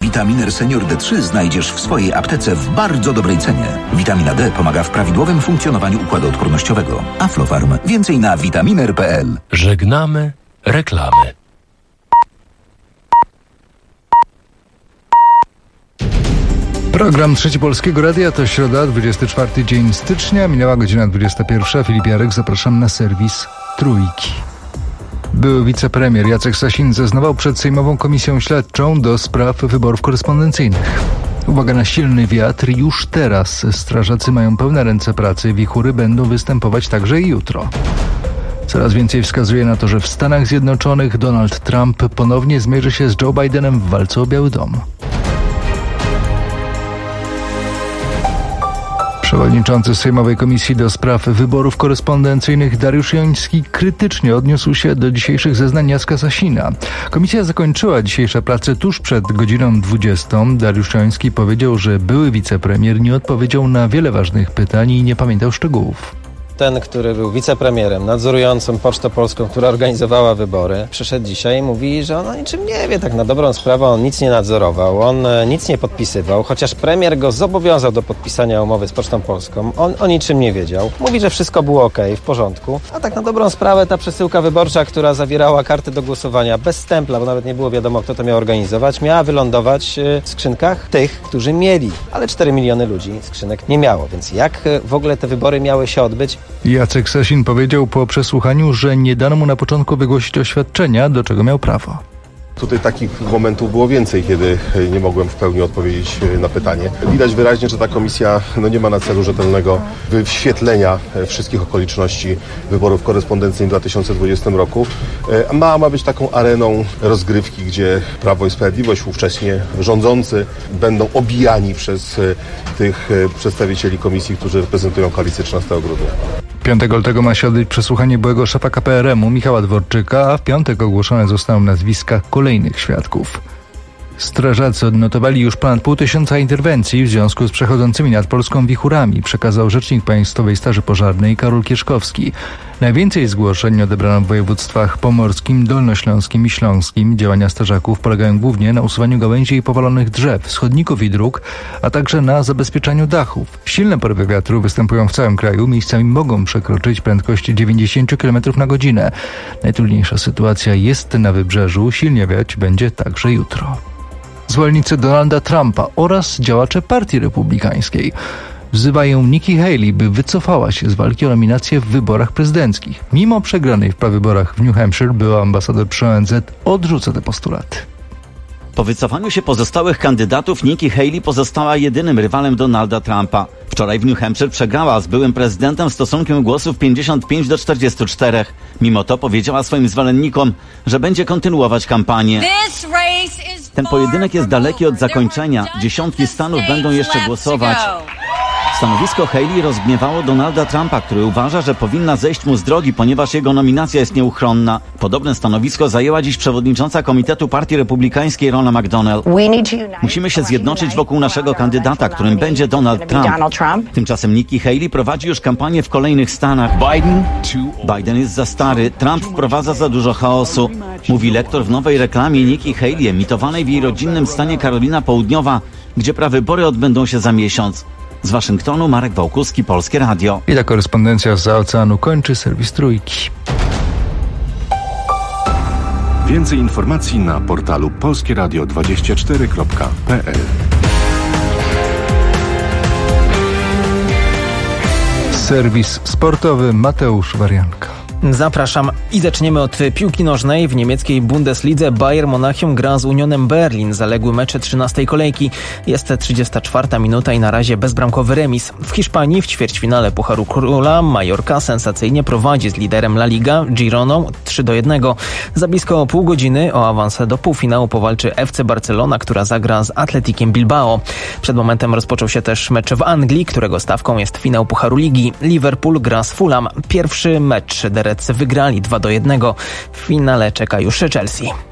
Vitaminer Senior D3 znajdziesz w swojej aptece w bardzo dobrej cenie. Witamina D pomaga w prawidłowym funkcjonowaniu układu odpornościowego. Aflofarm. Więcej na vitaminer.pl. Żegnamy reklamy. Program Trzeci Polskiego Radia to środa, 24 dzień stycznia, minęła godzina 21. Filip Jarek, zapraszam na serwis Trójki. Były wicepremier Jacek Sasin zeznawał przed Sejmową Komisją Śledczą do spraw wyborów korespondencyjnych. Uwaga na silny wiatr, już teraz strażacy mają pełne ręce pracy, wichury będą występować także i jutro. Coraz więcej wskazuje na to, że w Stanach Zjednoczonych Donald Trump ponownie zmierzy się z Joe Bidenem w walce o Biały Dom. Przewodniczący Sejmowej Komisji do Spraw Wyborów Korespondencyjnych Dariusz Joński krytycznie odniósł się do dzisiejszych zeznań Jacka Sasina. Komisja zakończyła dzisiejsze prace tuż przed godziną 20. Dariusz Joński powiedział, że były wicepremier nie odpowiedział na wiele ważnych pytań i nie pamiętał szczegółów. Ten, który był wicepremierem, nadzorującym Pocztę Polską, która organizowała wybory, przyszedł dzisiaj i mówi, że on o niczym nie wie, tak na dobrą sprawę on nic nie nadzorował, on nic nie podpisywał, chociaż premier go zobowiązał do podpisania umowy z Pocztą Polską, on o niczym nie wiedział. Mówi, że wszystko było okej, w porządku, a tak na dobrą sprawę ta przesyłka wyborcza, która zawierała karty do głosowania bez stempla, bo nawet nie było wiadomo, kto to miał organizować, miała wylądować w skrzynkach tych, którzy mieli, ale 4 miliony ludzi skrzynek nie miało, więc jak w ogóle te wybory miały się odbyć? Jacek Sasin powiedział po przesłuchaniu, że nie dano mu na początku wygłosić oświadczenia, do czego miał prawo. Tutaj takich momentów było więcej, kiedy nie mogłem w pełni odpowiedzieć na pytanie. Widać wyraźnie, że ta komisja nie ma na celu rzetelnego wyświetlenia wszystkich okoliczności wyborów korespondencyjnych w 2020 roku. Ma być taką areną rozgrywki, gdzie Prawo i Sprawiedliwość, ówcześnie rządzący, będą obijani przez tych przedstawicieli komisji, którzy reprezentują koalicję 13 grudnia. 5 lutego ma się odbyć przesłuchanie byłego szefa KPRM-u Michała Dworczyka, a w piątek ogłoszone zostaną nazwiska kolejnych świadków. Strażacy odnotowali już ponad 500 interwencji w związku z przechodzącymi nad Polską wichurami, przekazał rzecznik Państwowej Straży Pożarnej Karol Kieszkowski. Najwięcej zgłoszeń odebrano w województwach pomorskim, dolnośląskim i śląskim. Działania strażaków polegają głównie na usuwaniu gałęzi i powalonych drzew, chodników i dróg, a także na zabezpieczaniu dachów. Silne porywy wiatru występują w całym kraju, miejscami mogą przekroczyć prędkość 90 km na godzinę. Najtrudniejsza sytuacja jest na wybrzeżu, silnie wiać będzie także jutro. Zwolennicy Donalda Trumpa oraz działacze Partii Republikańskiej wzywają Nikki Haley, by wycofała się z walki o nominację w wyborach prezydenckich. Mimo przegranej w prawyborach w New Hampshire była ambasador przy ONZ odrzuca te postulaty. Po wycofaniu się pozostałych kandydatów Nikki Haley pozostała jedynym rywalem Donalda Trumpa. Wczoraj w New Hampshire przegrała z byłym prezydentem stosunkiem głosów 55-44. Mimo to powiedziała swoim zwolennikom, że będzie kontynuować kampanię. Ten pojedynek jest daleki od zakończenia. Dziesiątki stanów będą jeszcze głosować. Stanowisko Haley rozgniewało Donalda Trumpa, który uważa, że powinna zejść mu z drogi, ponieważ jego nominacja jest nieuchronna. Podobne stanowisko zajęła dziś przewodnicząca Komitetu Partii Republikańskiej Ronna McDonnell. Musimy się zjednoczyć wokół naszego kandydata, którym będzie Donald Trump. Tymczasem Nikki Haley prowadzi już kampanię w kolejnych stanach. Biden jest za stary, Trump wprowadza za dużo chaosu. Mówi lektor w nowej reklamie Nikki Haley, emitowanej w jej rodzinnym stanie Karolina Południowa, gdzie prawybory odbędą się za miesiąc. Z Waszyngtonu Marek Wałkuski, Polskie Radio. I ta korespondencja zza oceanu kończy serwis Trójki. Więcej informacji na portalu polskieradio24.pl. Serwis sportowy Mateusz Warianka. Zapraszam i zaczniemy od piłki nożnej. W niemieckiej Bundeslidze Bayern Monachium gra z Unionem Berlin. Zaległy mecze 13. kolejki. Jest 34. minuta i na razie bezbramkowy remis. W Hiszpanii w ćwierćfinale Pucharu Króla Mallorca sensacyjnie prowadzi z liderem La Liga Gironą 3-1. Za blisko pół godziny o awans do półfinału powalczy FC Barcelona, która zagra z Atletikiem Bilbao. Przed momentem rozpoczął się też mecz w Anglii, którego stawką jest finał Pucharu Ligi. Liverpool gra z Fulham. Pierwszy mecz wygrali 2-1. W finale czeka już Chelsea.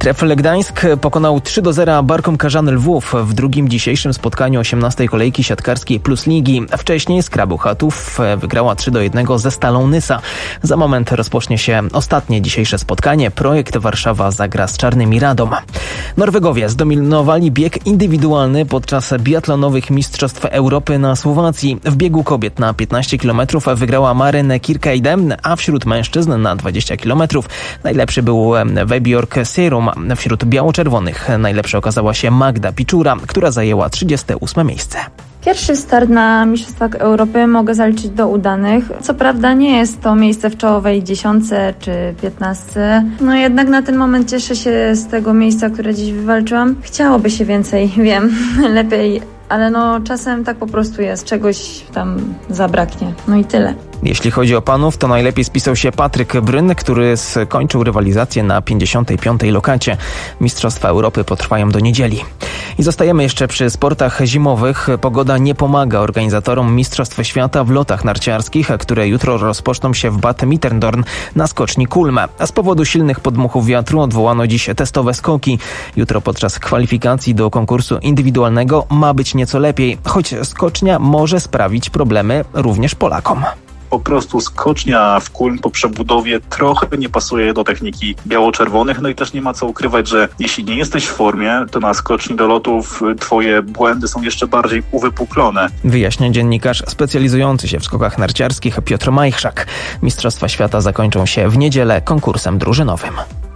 Trefl Gdańsk pokonał 3-0 Barkom Karzany Lwów w drugim dzisiejszym spotkaniu 18. kolejki siatkarskiej Plus Ligi. Wcześniej Skrabu Chatów wygrała 3-1 ze Stalą Nysa. Za moment rozpocznie się ostatnie dzisiejsze spotkanie. Projekt Warszawa zagra z Czarnymi Radom. Norwegowie zdominowali bieg indywidualny podczas biatlonowych Mistrzostw Europy na Słowacji. W biegu kobiet na 15 km wygrała Maren Kirkeide, a wśród mężczyzn na 20 km najlepszy był Vebjork Serum. Wśród biało-czerwonych najlepsza okazała się Magda Piczura, która zajęła 38 miejsce. Pierwszy start na Mistrzostwach Europy mogę zaliczyć do udanych. Co prawda nie jest to miejsce w czołowej 10 czy 15. No jednak na ten moment cieszę się z tego miejsca, które dziś wywalczyłam. Chciałoby się więcej, wiem, lepiej, ale czasem tak po prostu jest. Czegoś tam zabraknie. No i tyle. Jeśli chodzi o panów, to najlepiej spisał się Patryk Bryn, który skończył rywalizację na 55. lokacie. Mistrzostwa Europy potrwają do niedzieli. I zostajemy jeszcze przy sportach zimowych. Pogoda nie pomaga organizatorom Mistrzostw Świata w lotach narciarskich, które jutro rozpoczną się w Bad Mitterndorn na skoczni Kulme. A z powodu silnych podmuchów wiatru odwołano dziś testowe skoki. Jutro podczas kwalifikacji do konkursu indywidualnego ma być nieco lepiej, choć skocznia może sprawić problemy również Polakom. Po prostu skocznia w Kulm po przebudowie trochę nie pasuje do techniki biało-czerwonych, no i też nie ma co ukrywać, że jeśli nie jesteś w formie, to na skoczni do lotów twoje błędy są jeszcze bardziej uwypuklone. Wyjaśnia dziennikarz specjalizujący się w skokach narciarskich Piotr Majchrzak. Mistrzostwa Świata zakończą się w niedzielę konkursem drużynowym.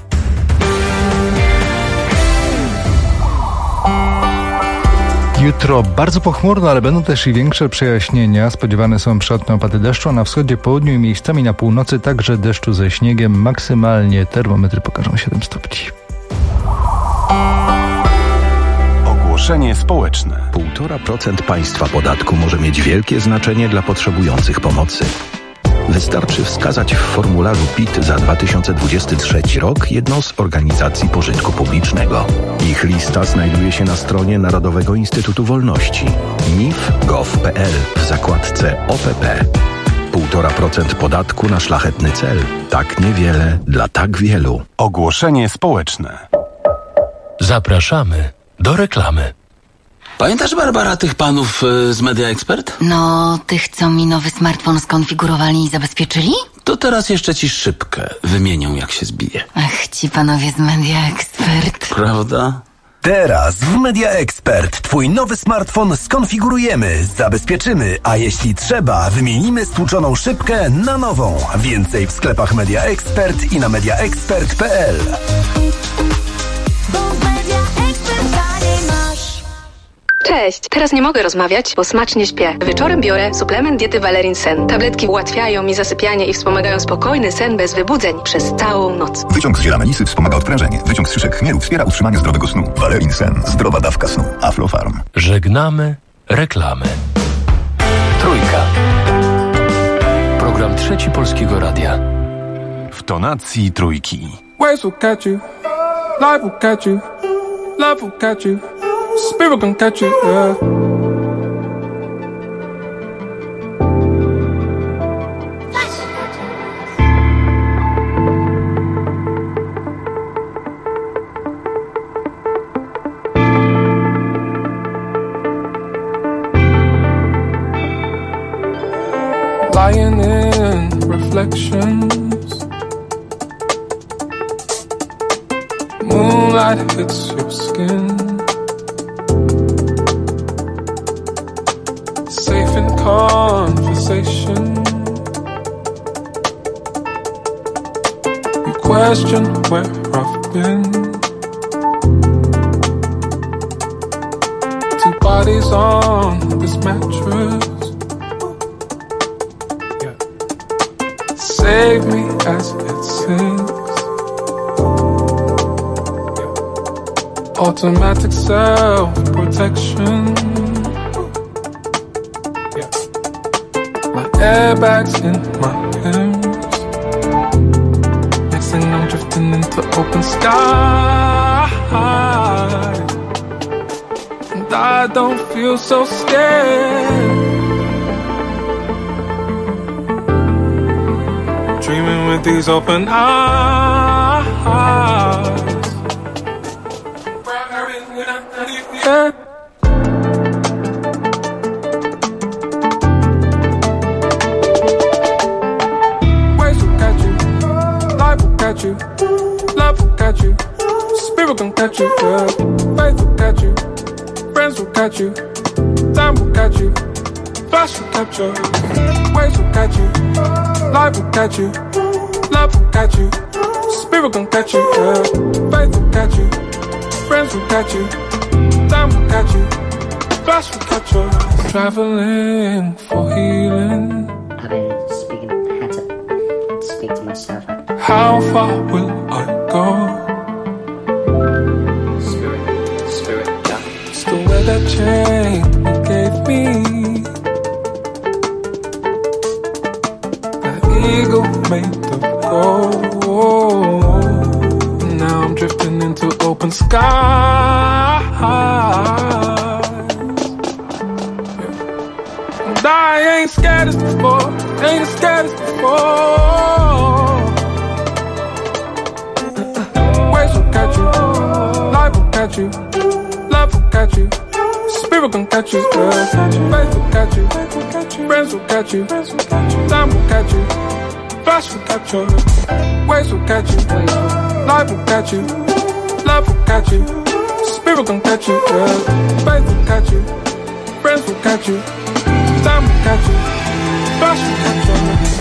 Jutro bardzo pochmurno, ale będą też i większe przejaśnienia. Spodziewane są przelotne opady deszczu, a na wschodzie, południu i miejscami na północy także deszczu ze śniegiem. Maksymalnie termometry pokażą 7 stopni. Ogłoszenie społeczne. 1,5% państwa podatku może mieć wielkie znaczenie dla potrzebujących pomocy. Wystarczy wskazać w formularzu PIT za 2023 rok jedną z organizacji pożytku publicznego. Ich lista znajduje się na stronie Narodowego Instytutu Wolności nif.gov.pl w zakładce OPP. 1,5% podatku na szlachetny cel. Tak niewiele dla tak wielu. Ogłoszenie społeczne. Zapraszamy do reklamy. Pamiętasz, Barbara, tych panów z Media Expert? No, tych, co mi nowy smartfon skonfigurowali i zabezpieczyli? To teraz jeszcze ci szybkę wymienią, jak się zbije. Ach, ci panowie z Media Expert. Prawda? Teraz w Media Expert twój nowy smartfon skonfigurujemy, zabezpieczymy, a jeśli trzeba, wymienimy stłuczoną szybkę na nową. Więcej w sklepach Media Expert i na mediaexpert.pl. Cześć, teraz nie mogę rozmawiać, bo smacznie śpię. Wieczorem biorę suplement diety Valerin Sen. Tabletki ułatwiają mi zasypianie i wspomagają spokojny sen bez wybudzeń przez całą noc. Wyciąg z ziela melisy wspomaga odprężenie. Wyciąg z szyszek chmielu wspiera utrzymanie zdrowego snu. Valerin Sen. Zdrowa dawka snu. Aflofarm. Żegnamy reklamy. Trójka. Program Trzeci Polskiego Radia. W tonacji trójki. Waves will catch you. Life will catch you. Love will catch you. Spirit gon' catch you, yeah. Lying in reflections, moonlight hits your skin. Safe in conversation, you question where I've been. Two bodies on this mattress, yeah. Save me as it sinks, yeah. Automatic self-protection, airbags in my limbs. Next thing I'm drifting into open sky, and I don't feel so scared. Dreaming with these open eyes, yeah. Waves will catch you, life will catch you, love will catch you, spirit gon' catch you, yeah. Faith will catch you, friends will catch you, time will catch you, flash will catch you. Waves will catch you, life will catch you, love will catch you, spirit gon' catch you, yeah. Faith will catch you, friends will catch you, time will catch you, flash will catch you. Traveling for healing. I've been speaking, I had to speak to myself. How far will I go? Spirit, yeah. Still wear that chain you gave me. That eagle made of gold. Now I'm drifting into open skies. And I ain't scared as before. Ain't as scared as before. Waves will catch you, life will catch you, love will catch you, spirit gon' catch you, yeah. Faith will catch you, friends will catch you, time will catch you, flash will catch you. Waves will catch you, life will catch you, love will catch you, spirit gon' catch you, yeah. Faith will catch you, friends will catch you, time will catch you, flash will catch you.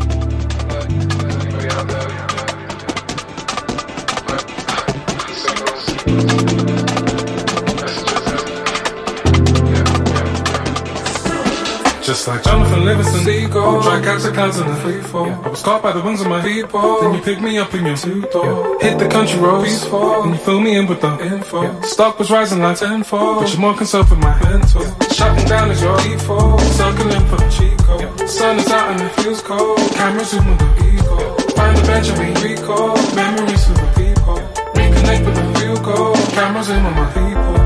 Just like Jonathan Livingston, Seagull, dry catch accounts in the free fall. I was caught by the wings of my people. Then you picked me up in your two-door. Hit the country roads, peaceful. Then you fill me in with the info. Stock was rising like tenfold, but you're more concerned with my mental. Shutting down is your default. Circling for the cheat code. Sun is out and it feels cold. Cameras zoom with the ego. Find the bench and we recall. Memories of the people. Reconnect with the real goal. Cameras in with my people.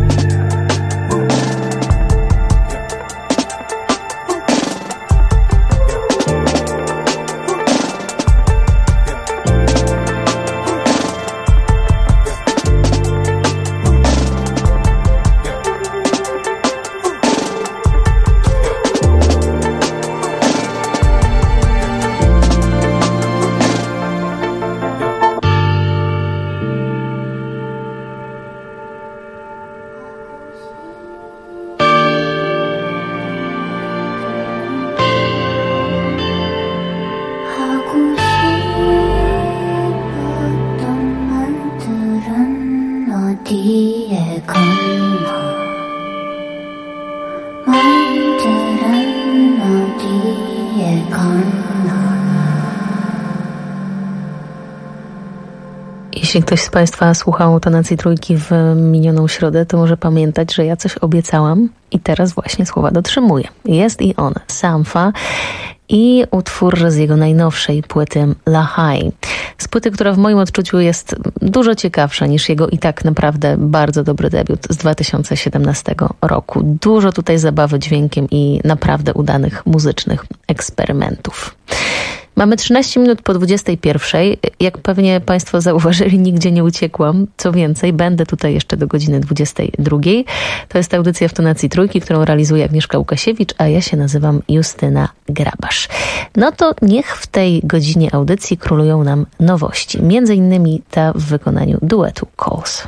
Jeśli ktoś z Państwa słuchał tonacji trójki w minioną środę, to może pamiętać, że ja coś obiecałam i teraz właśnie słowa dotrzymuję. Jest i on, Sampha, i utwór z jego najnowszej płyty Lahai. Z płyty, która w moim odczuciu jest dużo ciekawsza niż jego i tak naprawdę bardzo dobry debiut z 2017 roku. Dużo tutaj zabawy dźwiękiem i naprawdę udanych muzycznych eksperymentów. Mamy 13 minut po 21. Jak pewnie Państwo zauważyli, nigdzie nie uciekłam. Co więcej, będę tutaj jeszcze do godziny 22. To jest audycja w tonacji trójki, którą realizuje Agnieszka Łukasiewicz, a ja się nazywam Justyna Grabasz. No to niech w tej godzinie audycji królują nam nowości. Między innymi ta w wykonaniu duetu Calls.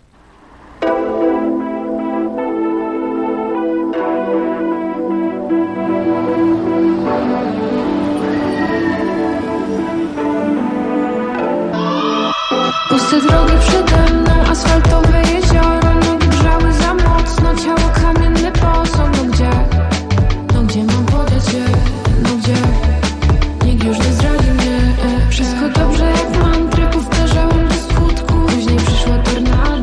Puste drogi przede mną, asfaltowe jezioro. Nogi grzały za mocno, ciało kamienny posąg. No gdzie mam podać je? No gdzie? Nikt już nie zdradzi mnie. Wszystko dobrze jak mantry, powtarzałem do skutku. Później przyszła tornado.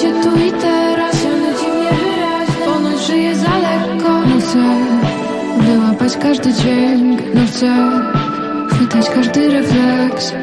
się tu i teraz, ja nudzi mnie wyraźnie. Ponoć żyję za lekko. No chcę wyłapać każdy dźwięk. No chcę chwytać każdy refleks.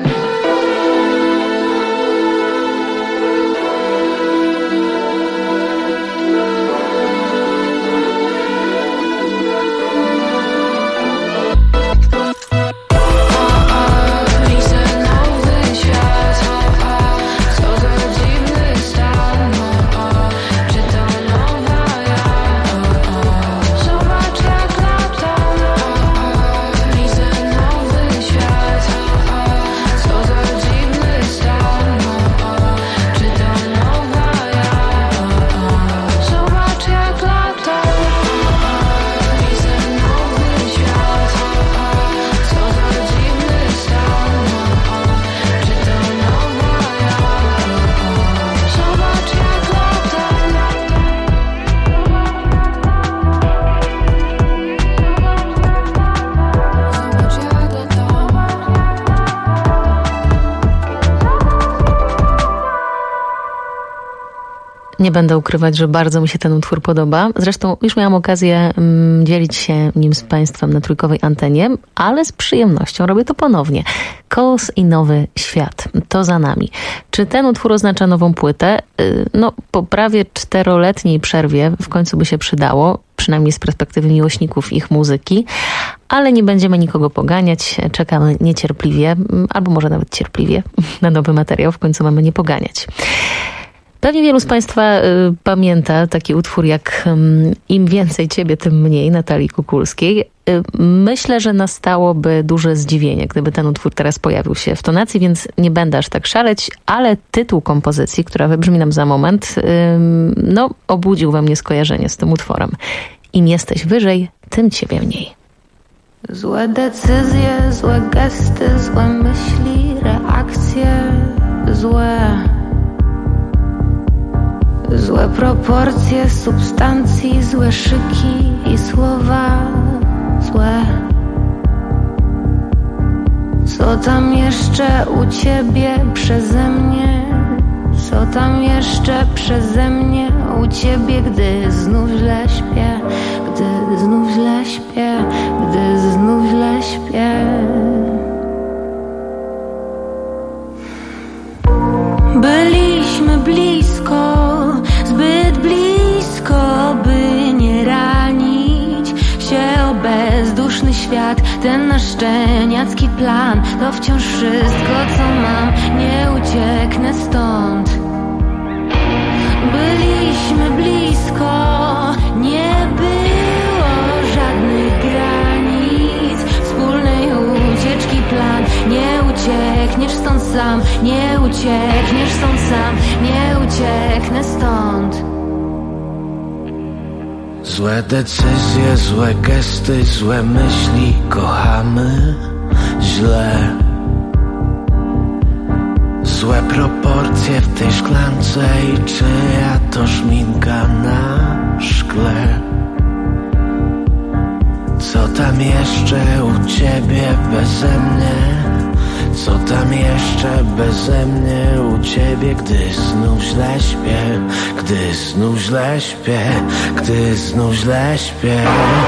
Nie będę ukrywać, że bardzo mi się ten utwór podoba. Zresztą już miałam okazję dzielić się nim z Państwem na trójkowej antenie, ale z przyjemnością robię to ponownie. Kolos i Nowy Świat. To za nami. Czy ten utwór oznacza nową płytę? No, po prawie 4-letniej przerwie w końcu by się przydało, przynajmniej z perspektywy miłośników ich muzyki, ale nie będziemy nikogo poganiać. Czekamy niecierpliwie, albo może nawet cierpliwie na nowy materiał. W końcu mamy nie poganiać. Pewnie wielu z Państwa pamięta taki utwór jak Im więcej ciebie, tym mniej, Natalii Kukulskiej. Myślę, że nastałoby duże zdziwienie, gdyby ten utwór teraz pojawił się w tonacji, więc nie będę aż tak szaleć, ale tytuł kompozycji, która wybrzmi nam za moment, obudził we mnie skojarzenie z tym utworem. Im jesteś wyżej, tym ciebie mniej. Złe decyzje, złe gesty, złe myśli, reakcje, złe proporcje substancji, złe szyki i słowa złe. Co tam jeszcze u ciebie przeze mnie? Co tam jeszcze przeze mnie u ciebie, gdy znów źle śpię, gdy znów źle śpię, gdy znów źle śpię. Byliśmy blisko, zbyt blisko, by nie ranić się o bezduszny świat. Ten nasz szczeniacki plan to wciąż wszystko, co mam. Nie ucieknę stąd. Byliśmy blisko, nie było żadnych granic, wspólnej ucieczki plan. Nie uciekniesz stąd sam, nie uciekniesz stąd sam, nie ucieknę stąd. Złe decyzje, złe gesty, złe myśli, kochamy źle. Złe proporcje w tej szklance i czyja to szminka na szkle. Co tam jeszcze u ciebie beze mnie? Co tam jeszcze beze mnie u ciebie, gdy znów źle śpię, gdy znów źle śpię, gdy znów źle śpię.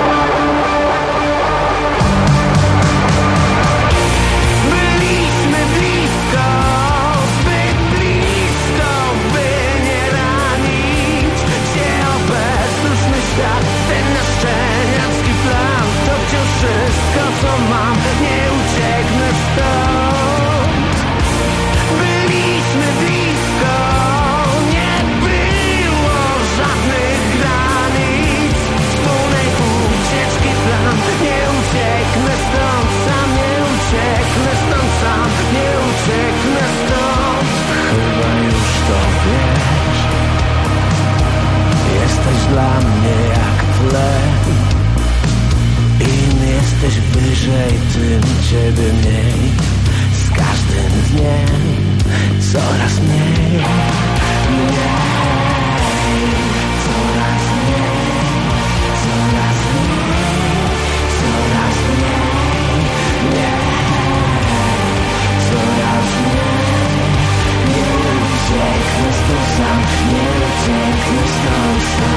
Dla mnie jak tlen. Im jesteś wyżej, tym ciebie mniej. Z każdym dniem coraz mniej. Coraz mniej, coraz mniej, coraz mniej, coraz mniej. Nie ucieknę stąd sam, nie proszę.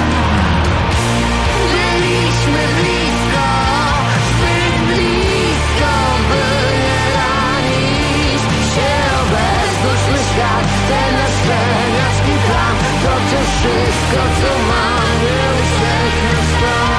Byliśmy blisko, zbyt blisko, by nie ranić się o bezduszny świat. Ten nasz szczeniacki plan to wciąż wszystko, co mam, nie ucieknę stąd.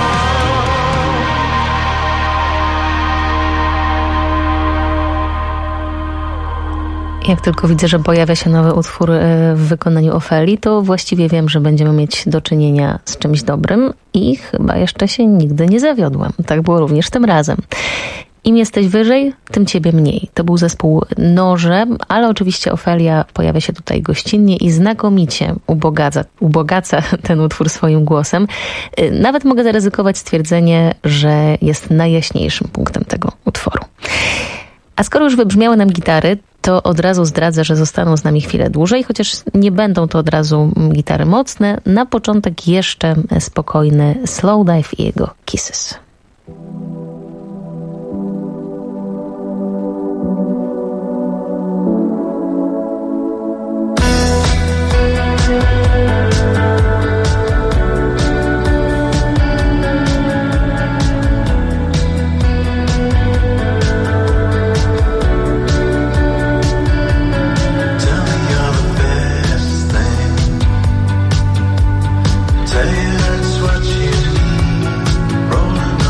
Jak tylko widzę, że pojawia się nowy utwór w wykonaniu Ofeli, to właściwie wiem, że będziemy mieć do czynienia z czymś dobrym i chyba jeszcze się nigdy nie zawiodłam. Tak było również tym razem. Im jesteś wyżej, tym ciebie mniej. To był zespół Noże, ale oczywiście Ofelia pojawia się tutaj gościnnie i znakomicie ubogaca ten utwór swoim głosem. Nawet mogę zaryzykować stwierdzenie, że jest najjaśniejszym punktem tego utworu. A skoro już wybrzmiały nam gitary, to od razu zdradzę, że zostaną z nami chwilę dłużej, chociaż nie będą to od razu gitary mocne. Na początek jeszcze spokojny Slowdive i jego Kisses. Say that's what you need, rolling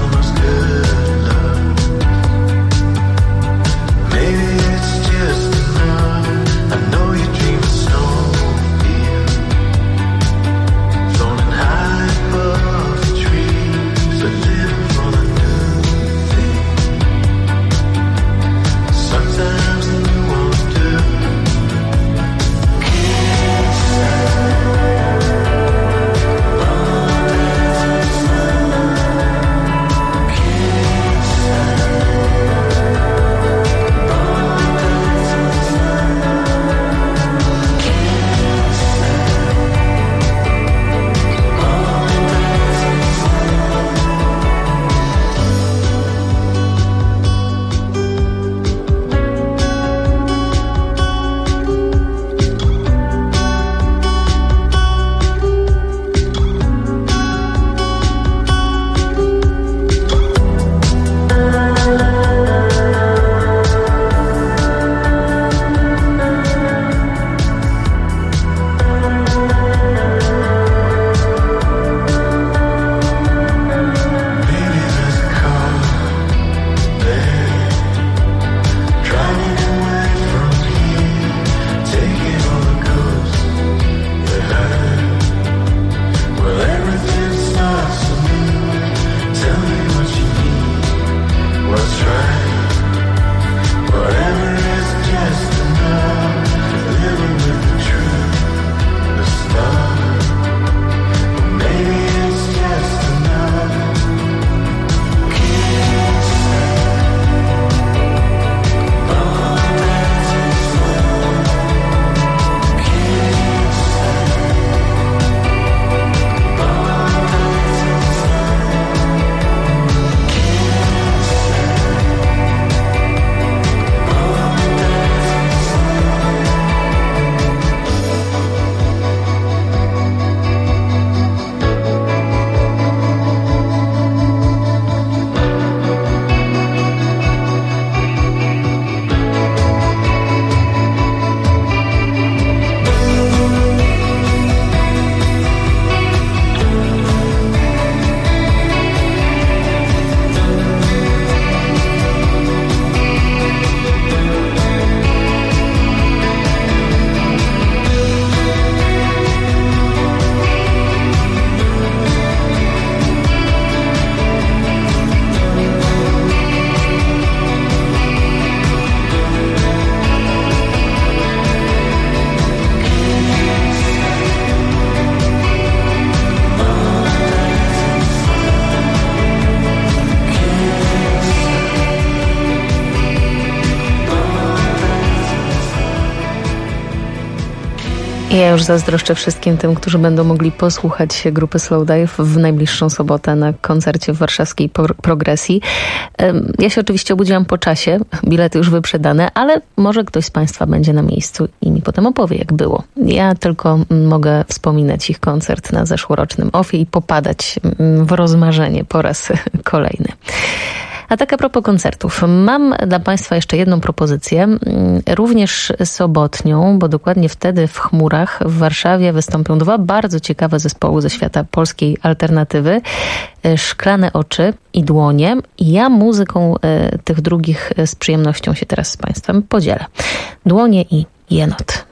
Ja już zazdroszczę wszystkim tym, którzy będą mogli posłuchać się grupy Slowdive w najbliższą sobotę na koncercie w warszawskiej Progresji. Ja się oczywiście obudziłam po czasie, bilety już wyprzedane, ale może ktoś z Państwa będzie na miejscu i mi potem opowie, jak było. Ja tylko mogę wspominać ich koncert na zeszłorocznym OFFie i popadać w rozmarzenie po raz kolejny. A tak a propos koncertów, mam dla Państwa jeszcze jedną propozycję, również sobotnią, bo dokładnie wtedy w Chmurach w Warszawie wystąpią dwa bardzo ciekawe zespoły ze świata polskiej alternatywy, Szklane oczy i Dłonie. I ja muzyką tych drugich z przyjemnością się teraz z Państwem podzielę. Dłonie i Jenot.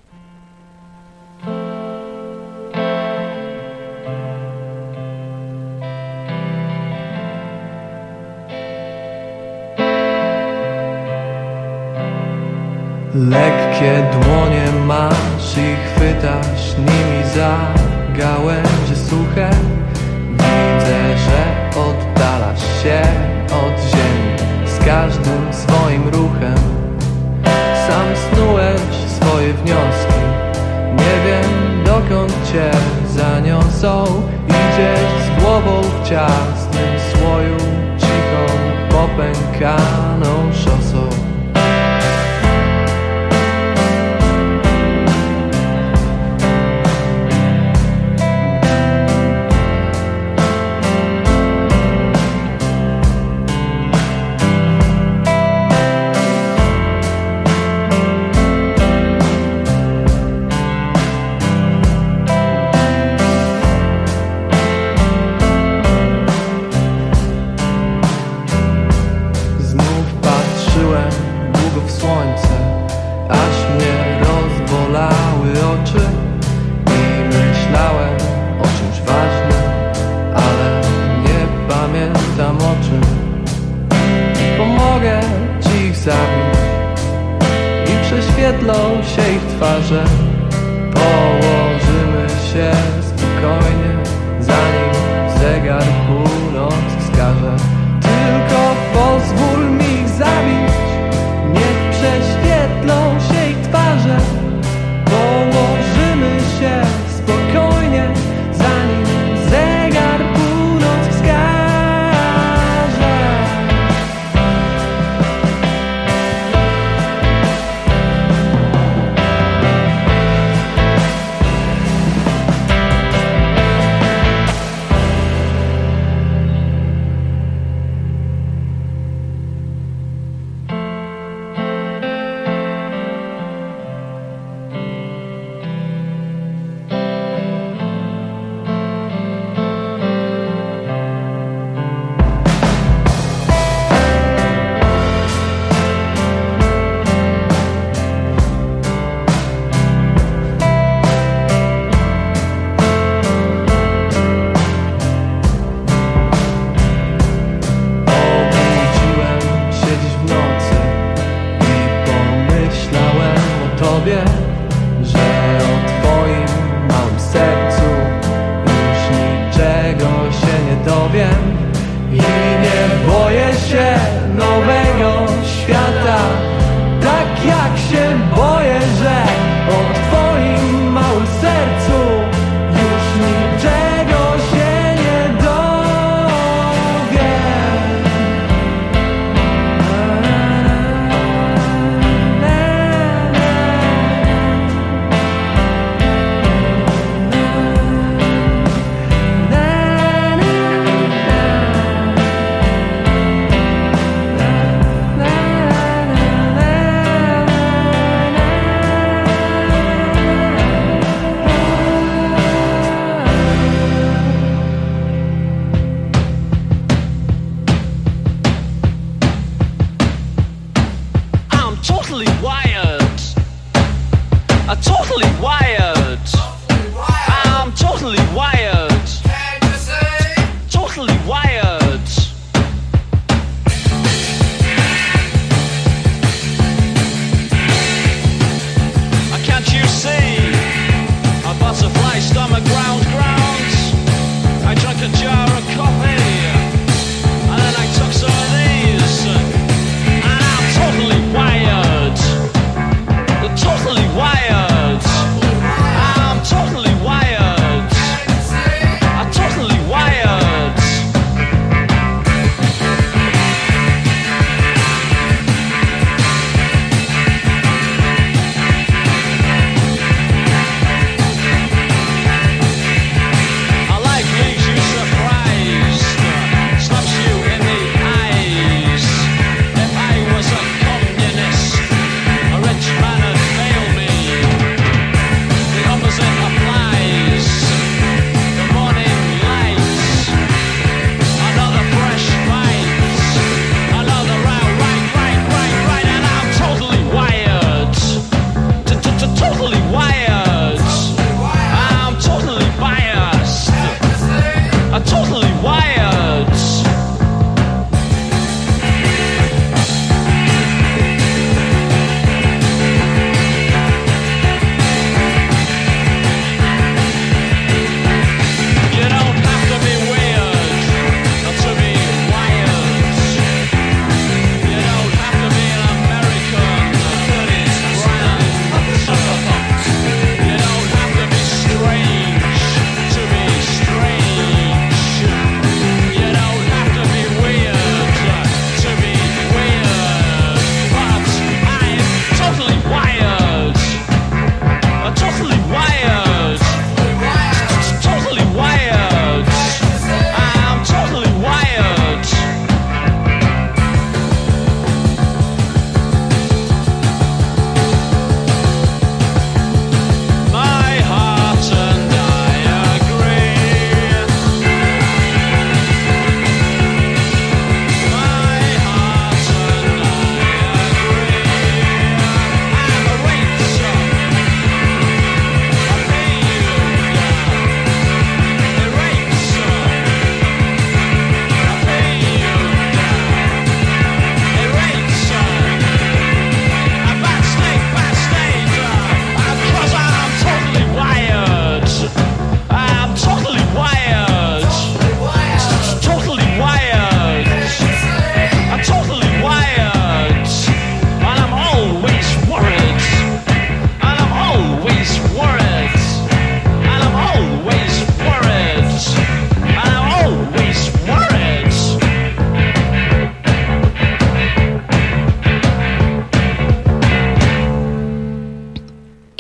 Lekkie dłonie masz i chwytasz nimi za gałęzie suche. Widzę, że oddalasz się od ziemi z każdym swoim ruchem. Sam snułeś swoje wnioski, nie wiem dokąd cię zaniosą. Idziesz z głową w ciasnym słoju, cichą, popękaną szosą. Prześwietlą się ich twarze. Położymy się spokojnie, zanim zegar północ wskaże. Tylko pozwól mi ich zabić, niech prześwietlą się ich twarze. Położymy się spokojnie, zanim zegar północ wskaże. Totally wired.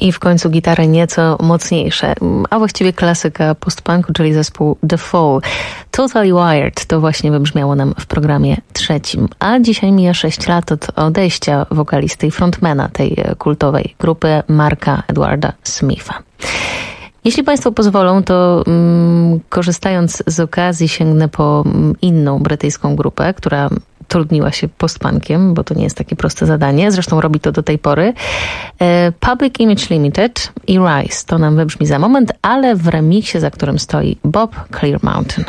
i w końcu gitary nieco mocniejsze, a właściwie klasyka postpunku, czyli zespół The Fall. Totally Wired to właśnie wybrzmiało nam w programie 3. A dzisiaj mija 6 lat od odejścia wokalisty i frontmana tej kultowej grupy Marka Edwarda Smitha. Jeśli Państwo pozwolą, to korzystając z okazji sięgnę po inną brytyjską grupę, która trudniła się postpunkiem, bo to nie jest takie proste zadanie. Zresztą robi to do tej pory. Public Image Limited i Rise. To nam wybrzmi za moment, ale w remiksie, za którym stoi Bob Clear Mountain.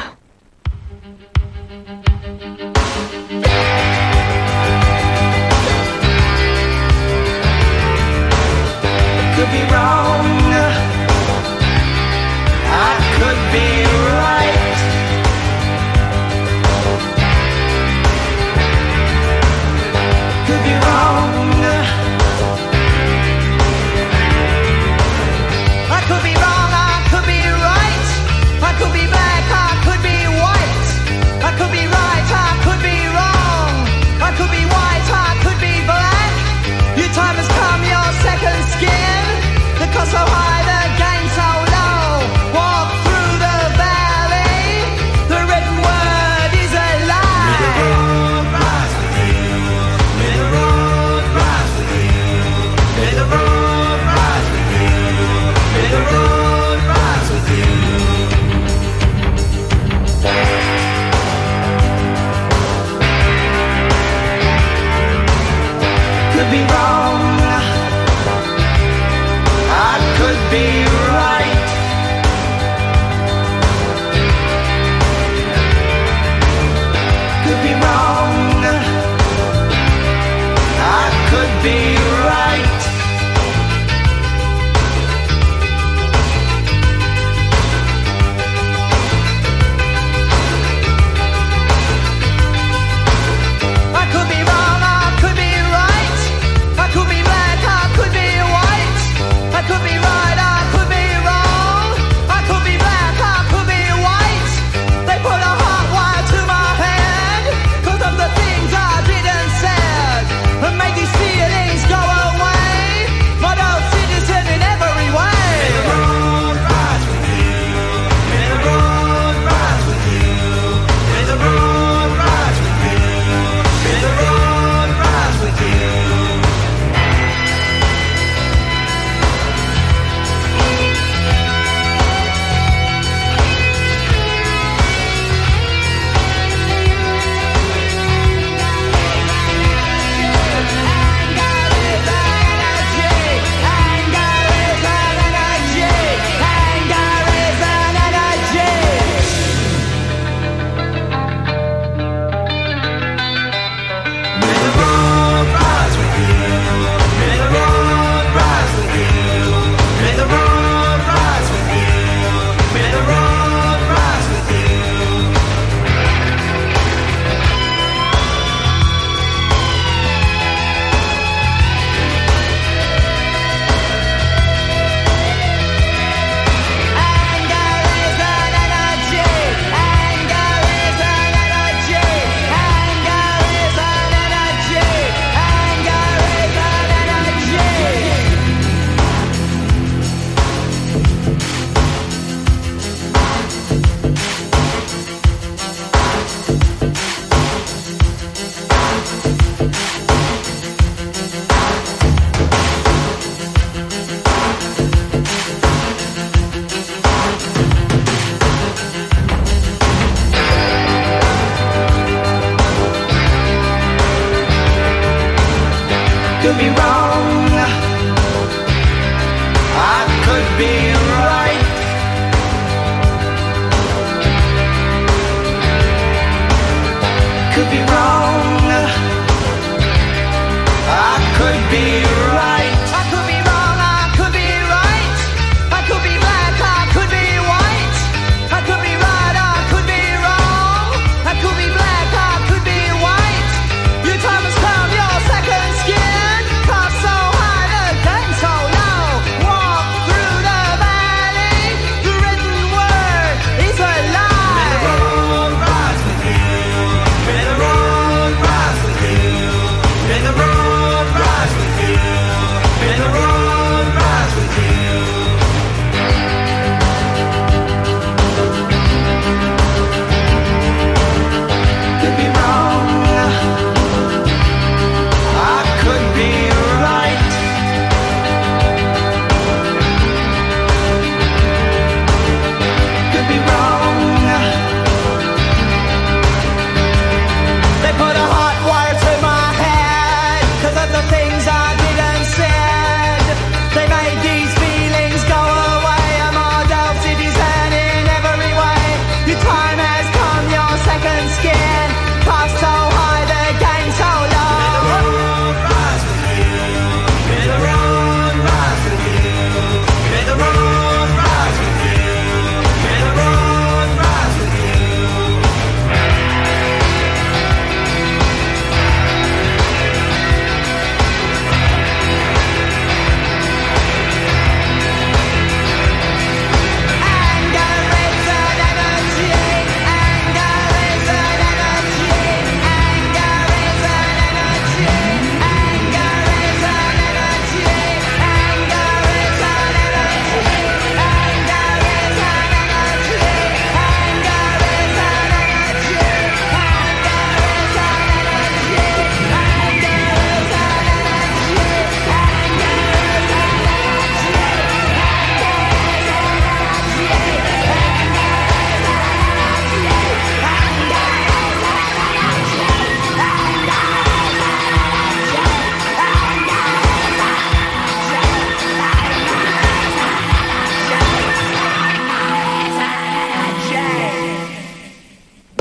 Could be wrong, I could be right. Could be wrong, I could be wrong, I could be right. I could be black, I could be white. I could be right, I could be wrong. I could be white, I could be black. Your time has come, your second skin. The cost so high, the gain so low. Walk through the valley. The written word is a lie. May the road rise with you. May the road rise with you. May the road rise with you. May the road rise with you. Could be wrong, I could be right. Could be wrong, I could be right. I could be wrong, I could be right. I could be black, I could be white. I could be right, I could be wrong. I could be black, I could be white. They put a hot wire to my head 'cause of the things I didn't said, and make these feelings go away. Model citizen in every way. May the road rise with you. May the road rise with you. May the road rise with you. May the road rise with you. Could be wrong, I could be right. Could be wrong, I could be right. I could be wrong, I could be right. I could be black, I could be white. I could be right, I could be wrong. I could be black, I could be white. Your time has come, your second skin. 'Cause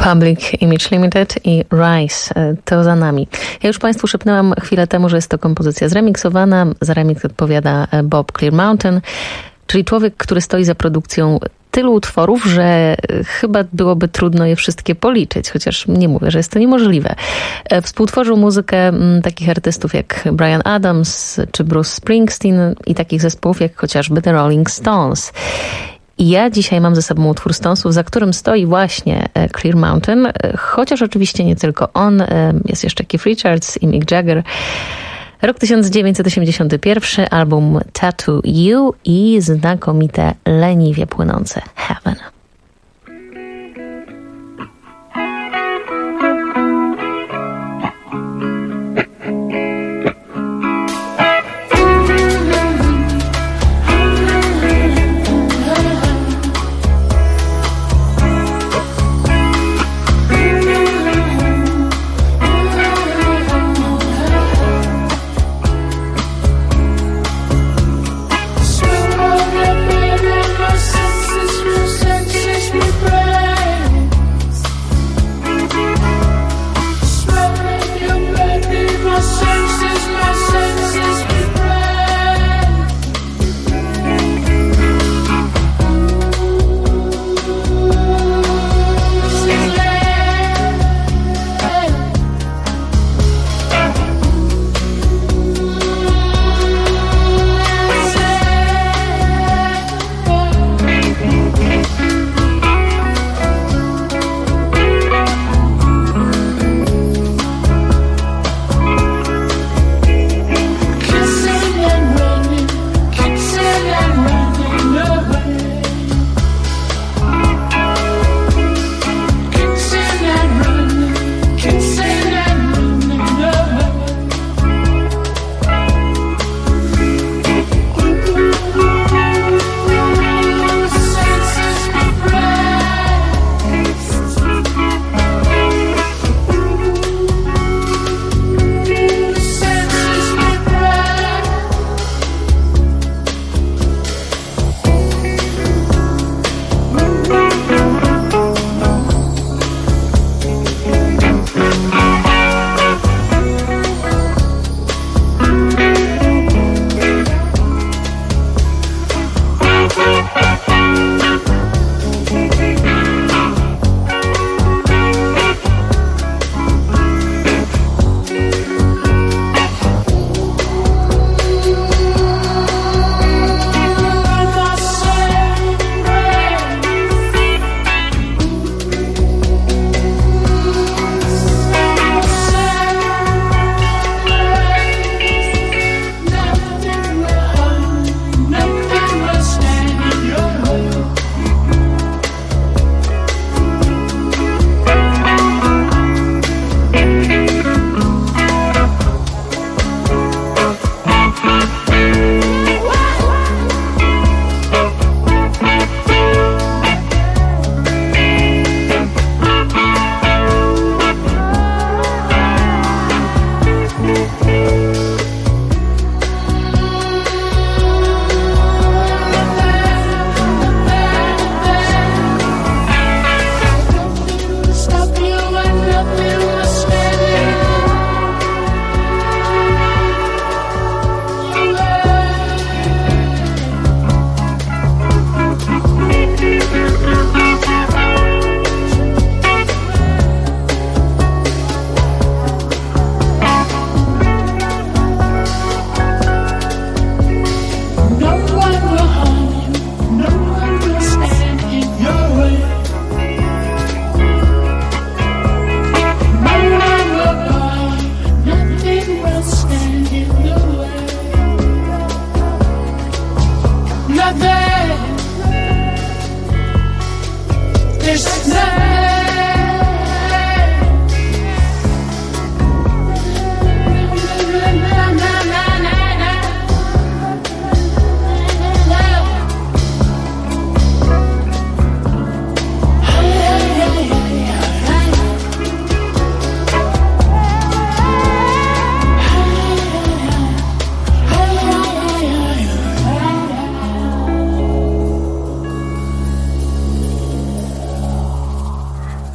Public Image Limited i Rise, to za nami. Ja już Państwu szepnęłam chwilę temu, że jest to kompozycja zremiksowana. Za remix odpowiada Bob Clearmountain, czyli człowiek, który stoi za produkcją tylu utworów, że chyba byłoby trudno je wszystkie policzyć, chociaż nie mówię, że jest to niemożliwe. Współtworzył muzykę takich artystów jak Bryan Adams czy Bruce Springsteen i takich zespołów jak chociażby The Rolling Stones. I ja dzisiaj mam ze sobą utwór Stonesów, za którym stoi właśnie Clearmountain, chociaż oczywiście nie tylko on, jest jeszcze Keith Richards i Mick Jagger. Rok 1981, album Tattoo You i znakomite leniwie płynące Heaven.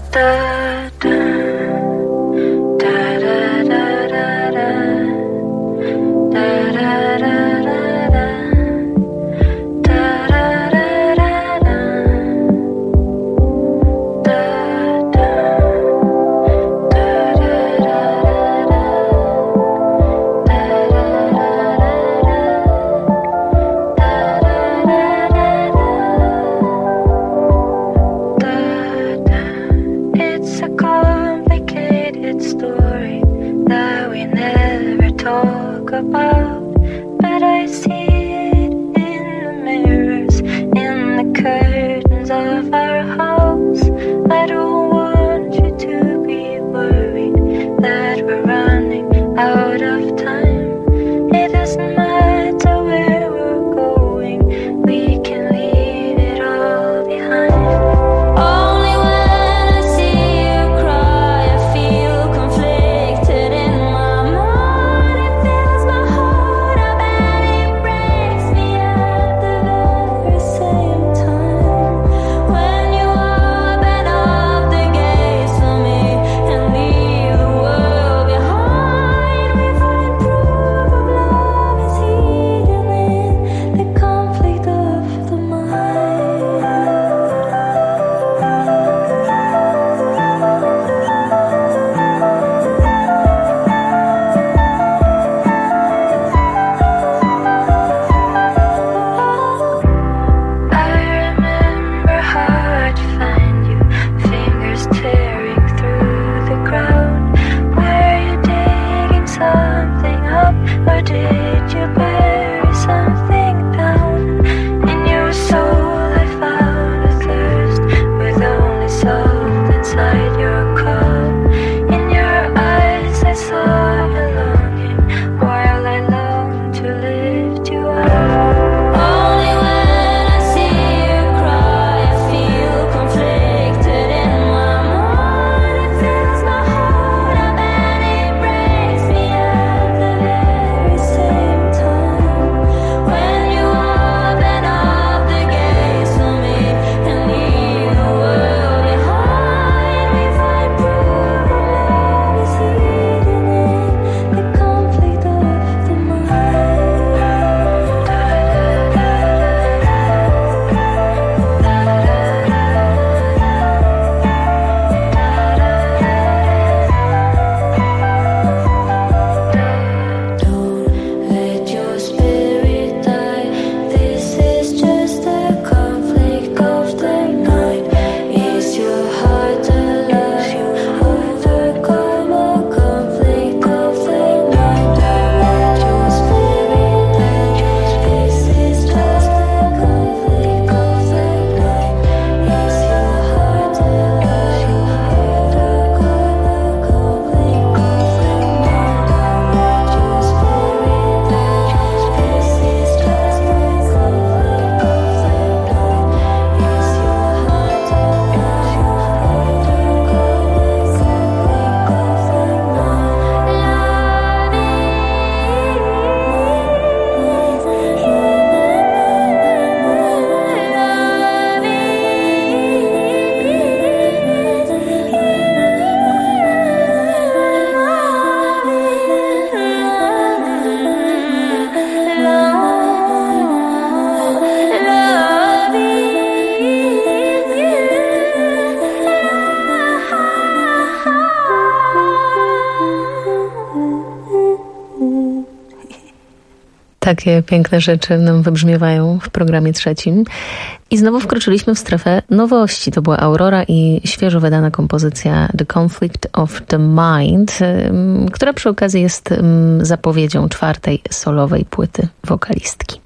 Takie piękne rzeczy nam wybrzmiewają w programie trzecim. I znowu wkroczyliśmy w strefę nowości. To była Aurora i świeżo wydana kompozycja The Conflict of the Mind, która przy okazji jest zapowiedzią czwartej solowej płyty wokalistki.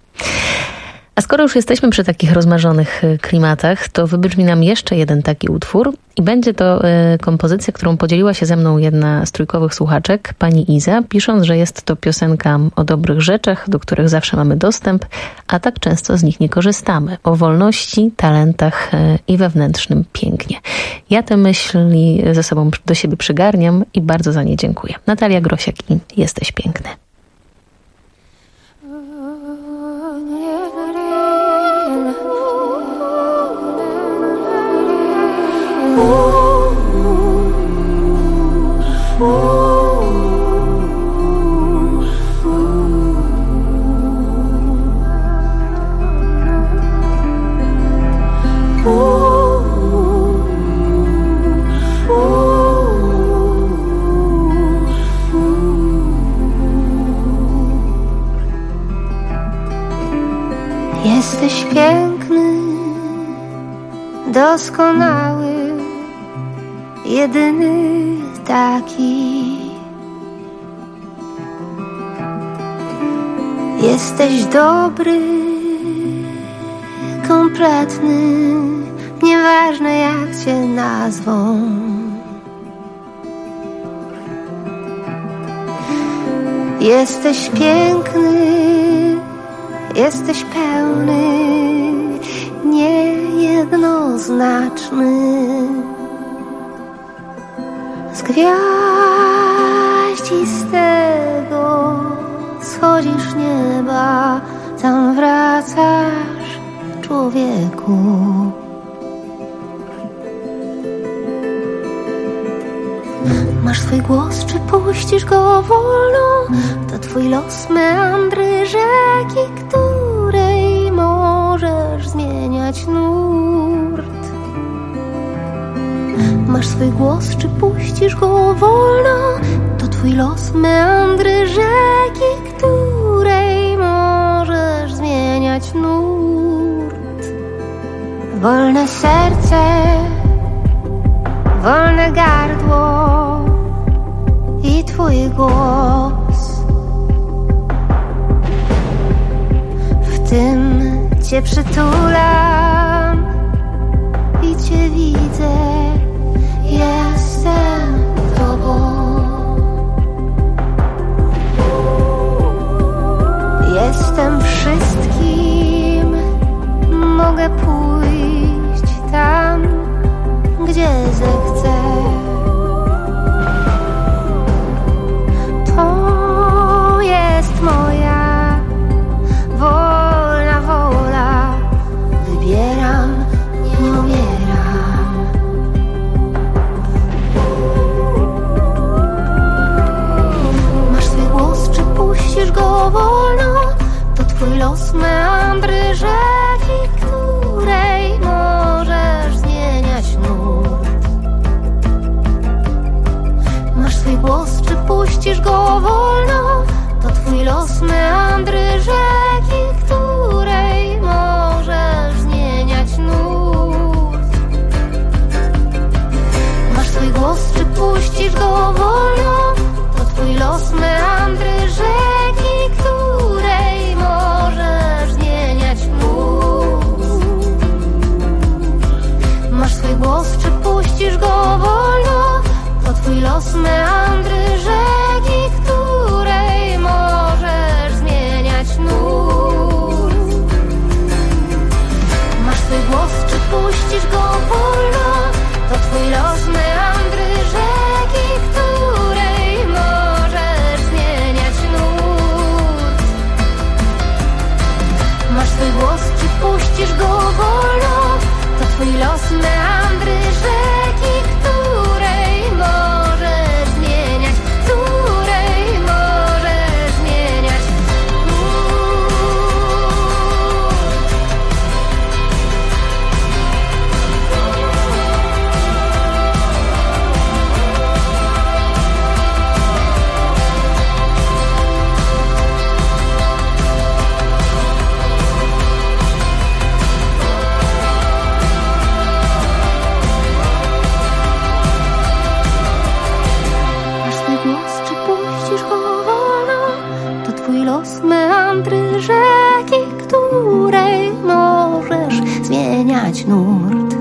A skoro już jesteśmy przy takich rozmarzonych klimatach, to wybrzmi nam jeszcze jeden taki utwór i będzie to kompozycja, którą podzieliła się ze mną jedna z trójkowych słuchaczek, pani Iza, pisząc, że jest to piosenka o dobrych rzeczach, do których zawsze mamy dostęp, a tak często z nich nie korzystamy. O wolności, talentach i wewnętrznym pięknie. Ja te myśli ze sobą do siebie przygarniam i bardzo za nie dziękuję. Natalia Grosiak i Jesteś piękny. Ooh. doskonały, jedyny taki. Jesteś dobry, kompletny, nieważne jak cię nazwą. Jesteś piękny, jesteś pełny, niejednoznaczny. Z gwiaździstego schodzisz nieba, tam wracasz, człowieku. Masz swój głos, czy puścisz go wolno? To twój los, meandry rzeki, której możesz zmieniać nurt. Masz swój głos, czy puścisz go wolno? To twój los, meandry rzeki, której możesz zmieniać nurt. Wolne serce, wolne gardło i twój głos. W tym cię przytulam i cię widzę. Jestem tobą. Jestem wszystkim. Mogę pójść tam, gdzie zechcę. To jest moja wolna wola. Wybieram, nie umieram. Masz swój głos, czy puścisz go wolno? To twój los, meandry rzeki, której możesz zmieniać nurt. Masz swój głos, czy puścisz go wolno? To twój los, meandry rzeki, której możesz zmieniać nurt. Masz swój głos, czy puścisz go wolno? To twój los, meandry rzeki, której możesz zmieniać nurt. Masz swój głos, czy puścisz go wolno? To twój los, meandry rzeki, której możesz zmieniać nurt. Masz swój głos, czy puścisz go wolno? To twój los, meandry rzeki, której możesz zmieniać nurt. Masz swój głos, czy puścisz go wolno? To twój los, meandry rzeki, której możesz zmieniać, której możesz zmieniać Masz swój głos, czy puścisz go wolno? To twój los, meandry rzeki, której możesz zmieniać nurt.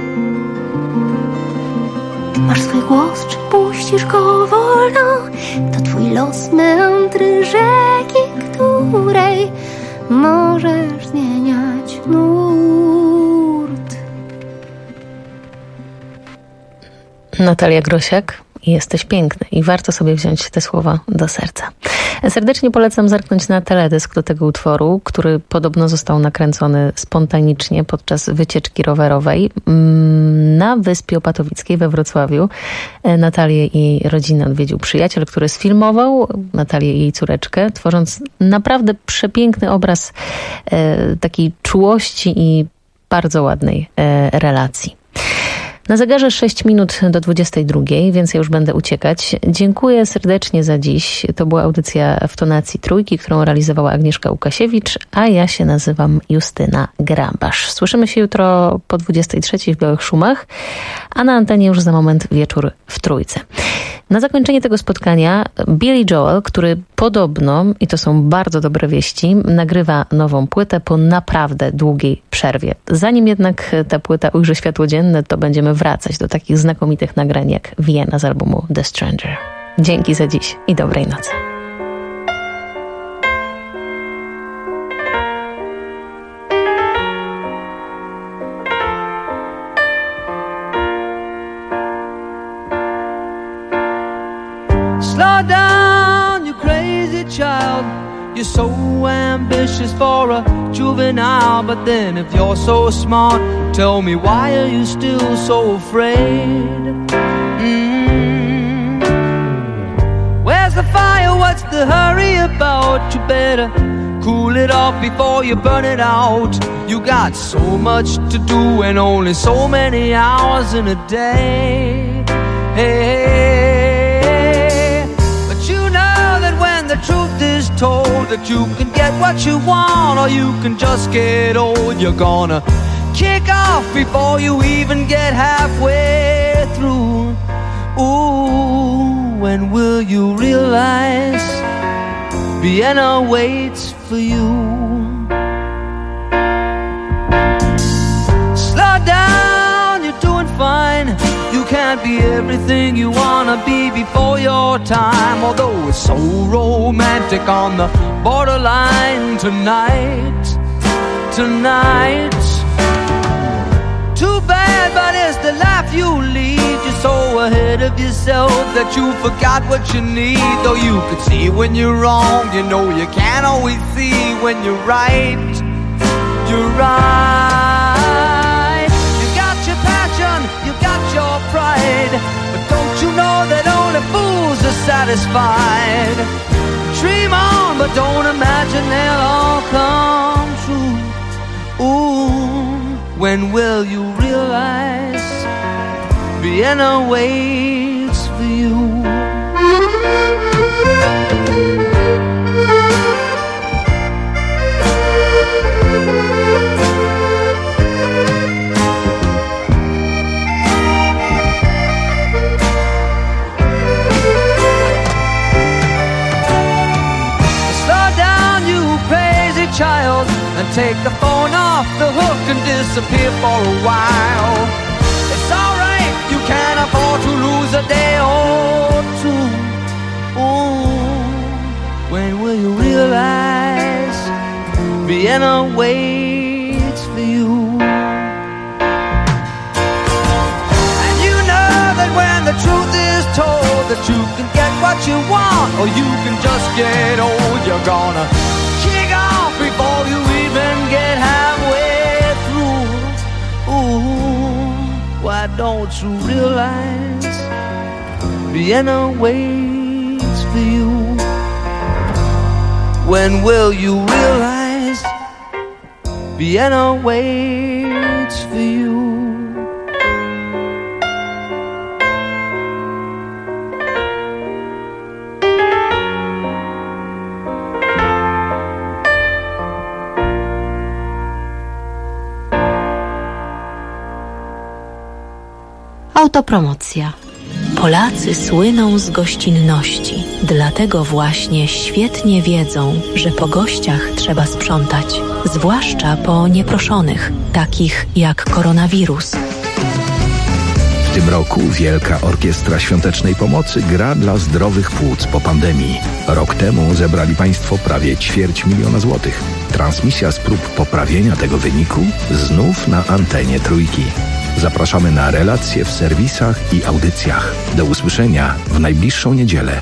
Masz swój głos, czy puścisz go wolno? To twój los, meandry rzeki, której możesz zmieniać nurt. Natalia Grosiak, jesteś piękny i warto sobie wziąć te słowa do serca. Serdecznie polecam zerknąć na teledysk do tego utworu, który podobno został nakręcony spontanicznie podczas wycieczki rowerowej na Wyspie Opatowickiej we Wrocławiu. Natalię i jej rodzinę odwiedził przyjaciel, który sfilmował Natalię i jej córeczkę, tworząc naprawdę przepiękny obraz takiej czułości i bardzo ładnej relacji. Na zegarze 6 minut do 22, więc ja już będę uciekać. Dziękuję serdecznie za dziś. To była audycja w tonacji Trójki, którą realizowała Agnieszka Łukasiewicz, a ja się nazywam Justyna Grabasz. Słyszymy się jutro po 23 w Białych Szumach, a na antenie już za moment wieczór w Trójce. Na zakończenie tego spotkania Billy Joel, który podobno, i to są bardzo dobre wieści, nagrywa nową płytę po naprawdę długiej przerwie. Zanim jednak ta płyta ujrzy światło dzienne, to będziemy wracać do takich znakomitych nagrań jak Vienna z albumu The Stranger. Dzięki za dziś i dobrej nocy. Slow down, you crazy child. You're so ambitious for a juvenile. But then if you're so smart, tell me, why are you still so afraid? Where's the fire? What's the hurry about? You better cool it off before you burn it out. You got so much to do and only so many hours in a day. Hey, but you know that when the truth is told, that you can get what you want or you can just get old. You're gonna kick off before you even get halfway through. Ooh, when will you realize Vienna waits for you? Slow down, you're doing fine. You can't be everything you wanna be before your time. Although it's so romantic on the borderline tonight. Too bad, but it's the life you lead. You're so ahead of yourself that you forgot what you need. Though you could see when you're wrong, you know you can't always see when you're right. You're right. You got your passion, you got your pride, but don't you know that only fools are satisfied? Dream on, but don't imagine they'll all come true. Ooh, when will you realize Vienna waits for you? Slow down, you crazy child, and take the phone off the hook and disappear for a while. It's alright, you can't afford to lose a day or two. Ooh, when will you realize Vienna waits for you? And you know that when the truth is told, that you can get what you want or you can just get old. You're gonna kick off before you even get halfway through. Ooh, why don't you realize Vienna waits for you? When will you realize Vienna waits for you? Autopromocja. Polacy słyną z gościnności, dlatego właśnie świetnie wiedzą, że po gościach trzeba sprzątać, zwłaszcza po nieproszonych, takich jak koronawirus. W tym roku Wielka Orkiestra Świątecznej Pomocy gra dla zdrowych płuc po pandemii. Rok temu zebrali Państwo prawie 250 000 złotych. Transmisja z prób poprawienia tego wyniku znów na antenie Trójki. Zapraszamy na relacje w serwisach i audycjach. Do usłyszenia w najbliższą niedzielę.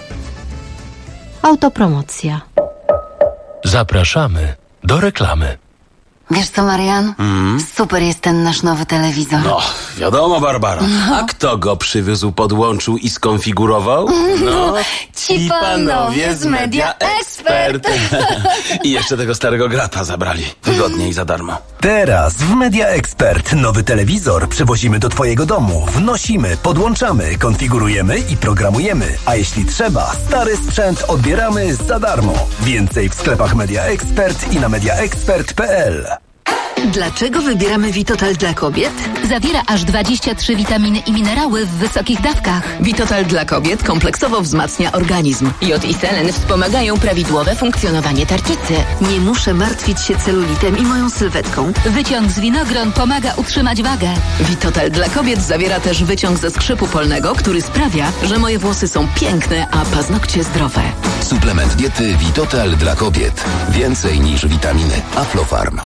Autopromocja. Zapraszamy do reklamy. Wiesz co, Marian? Super jest ten nasz nowy telewizor. No, wiadomo, Barbara. A kto go przywiózł, podłączył i skonfigurował? No, ci panowie z Media Expert. I jeszcze tego starego grata zabrali. Wygodnie i za darmo. Teraz w Media Expert nowy telewizor przywozimy do twojego domu. Wnosimy, podłączamy, konfigurujemy i programujemy. A jeśli trzeba, stary sprzęt odbieramy za darmo. Więcej w sklepach Media Expert i na mediaexpert.pl. Dlaczego wybieramy Vitotal dla kobiet? Zawiera aż 23 witaminy i minerały w wysokich dawkach. Vitotal dla kobiet kompleksowo wzmacnia organizm. Jod i selen wspomagają prawidłowe funkcjonowanie tarczycy. Nie muszę martwić się celulitem i moją sylwetką. Wyciąg z winogron pomaga utrzymać wagę. Vitotal dla kobiet zawiera też wyciąg ze skrzypu polnego, który sprawia, że moje włosy są piękne, a paznokcie zdrowe. Suplement diety Vitotal dla kobiet. Więcej niż witaminy. Aflofarm.